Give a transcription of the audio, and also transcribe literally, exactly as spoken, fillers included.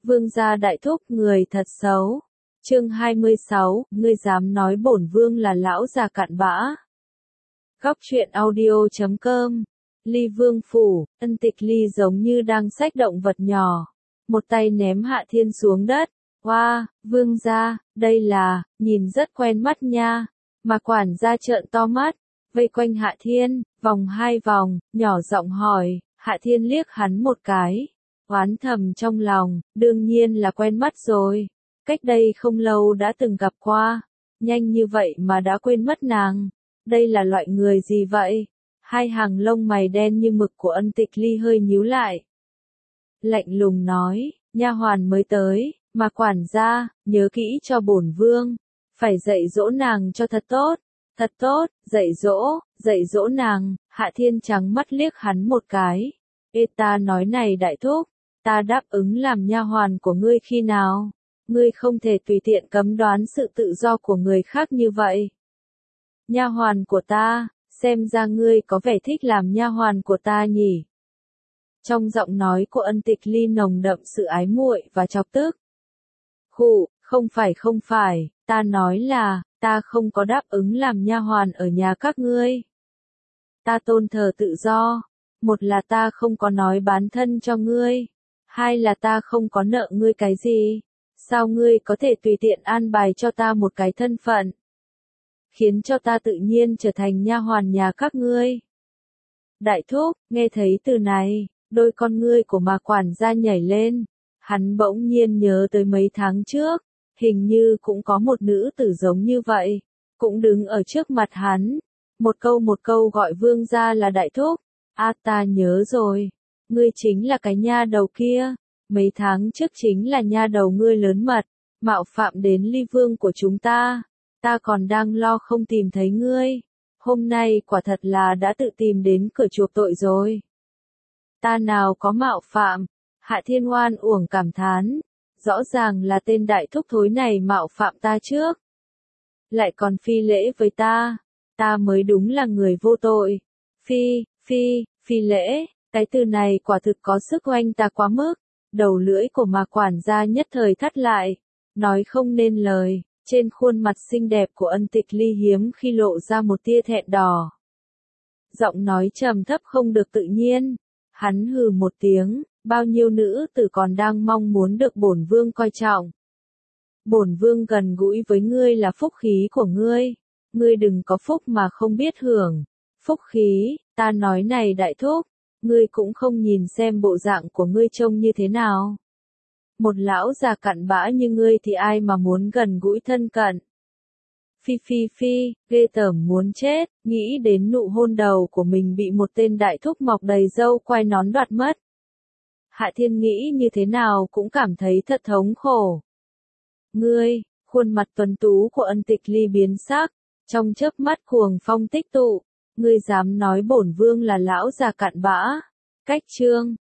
Vương gia đại thúc người thật xấu. Chương hai mươi sáu, ngươi dám nói bổn vương là lão già cặn bã. Góc truyện audio chấm com. Ly Vương phủ, Ân Tịch Ly giống như đang xách động vật nhỏ, một tay ném Hạ Thiên xuống đất. Oa, wow, vương gia, đây là, nhìn rất quen mắt nha. Mà quản gia trợn to mắt, vây quanh Hạ Thiên, vòng hai vòng, nhỏ giọng hỏi. Hạ Thiên liếc hắn một cái, oán thầm trong lòng, đương nhiên là quen mắt rồi. Cách đây không lâu đã từng gặp qua, nhanh như vậy mà đã quên mất nàng. Đây là loại người gì vậy? Hai hàng lông mày đen như mực của Ân Tịch Ly hơi nhíu lại. Lạnh lùng nói, nha hoàn mới tới, mà quản gia, nhớ kỹ cho bổn vương, phải dạy dỗ nàng cho thật tốt, thật tốt, dạy dỗ, dạy dỗ nàng. Hạ Thiên trắng mắt liếc hắn một cái. Ê ta nói này đại thúc, ta đáp ứng làm nha hoàn của ngươi khi nào? Ngươi không thể tùy tiện cấm đoán sự tự do của người khác như vậy. Nha hoàn của ta, xem ra ngươi có vẻ thích làm nha hoàn của ta nhỉ? Trong giọng nói của Ân Tịch Ly nồng đậm sự ái muội và chọc tức. Khụ, không phải không phải, ta nói là, ta không có đáp ứng làm nha hoàn ở nhà các ngươi. Ta tôn thờ tự do, một là ta không có nói bán thân cho ngươi, hai là ta không có nợ ngươi cái gì. Sao ngươi có thể tùy tiện an bài cho ta một cái thân phận, khiến cho ta tự nhiên trở thành nha hoàn nhà các ngươi? Đại thúc, nghe thấy từ này, đôi con ngươi của mà quản gia nhảy lên. Hắn bỗng nhiên nhớ tới mấy tháng trước, hình như cũng có một nữ tử giống như vậy, cũng đứng ở trước mặt hắn, một câu một câu gọi vương gia là đại thúc. A ta nhớ rồi, ngươi chính là cái nha đầu kia, mấy tháng trước chính là nha đầu ngươi lớn mật, mạo phạm đến Ly Vương của chúng ta, ta còn đang lo không tìm thấy ngươi, hôm nay quả thật là đã tự tìm đến cửa chuộc tội rồi. Ta nào có mạo phạm? Hạ Thiên oan uổng cảm thán, rõ ràng là tên đại thúc thối này mạo phạm ta trước, lại còn phi lễ với ta, ta mới đúng là người vô tội. Phi, phi, phi lễ, cái từ này quả thực có sức oanh ta quá mức. Đầu lưỡi của mà quản gia nhất thời thắt lại, nói không nên lời, trên khuôn mặt xinh đẹp của Ân Tịch Ly hiếm khi lộ ra một tia thẹn đỏ. Giọng nói trầm thấp không được tự nhiên, hắn hừ một tiếng, bao nhiêu nữ tử còn đang mong muốn được bổn vương coi trọng. Bổn vương gần gũi với ngươi là phúc khí của ngươi, ngươi đừng có phúc mà không biết hưởng. Phúc khí, ta nói này đại thúc, ngươi cũng không nhìn xem bộ dạng của ngươi trông như thế nào. Một lão già cặn bã như ngươi thì ai mà muốn gần gũi thân cận. Phi phi phi, ghê tởm muốn chết, nghĩ đến nụ hôn đầu của mình bị một tên đại thúc mọc đầy râu quai nón đoạt mất. Hạ Thiên nghĩ như thế nào cũng cảm thấy thật thống khổ. Ngươi, khuôn mặt tuấn tú của Ân Tịch Ly biến sắc, trong chớp mắt cuồng phong tích tụ. Ngươi dám nói bổn vương là lão già cặn bã? Cách chương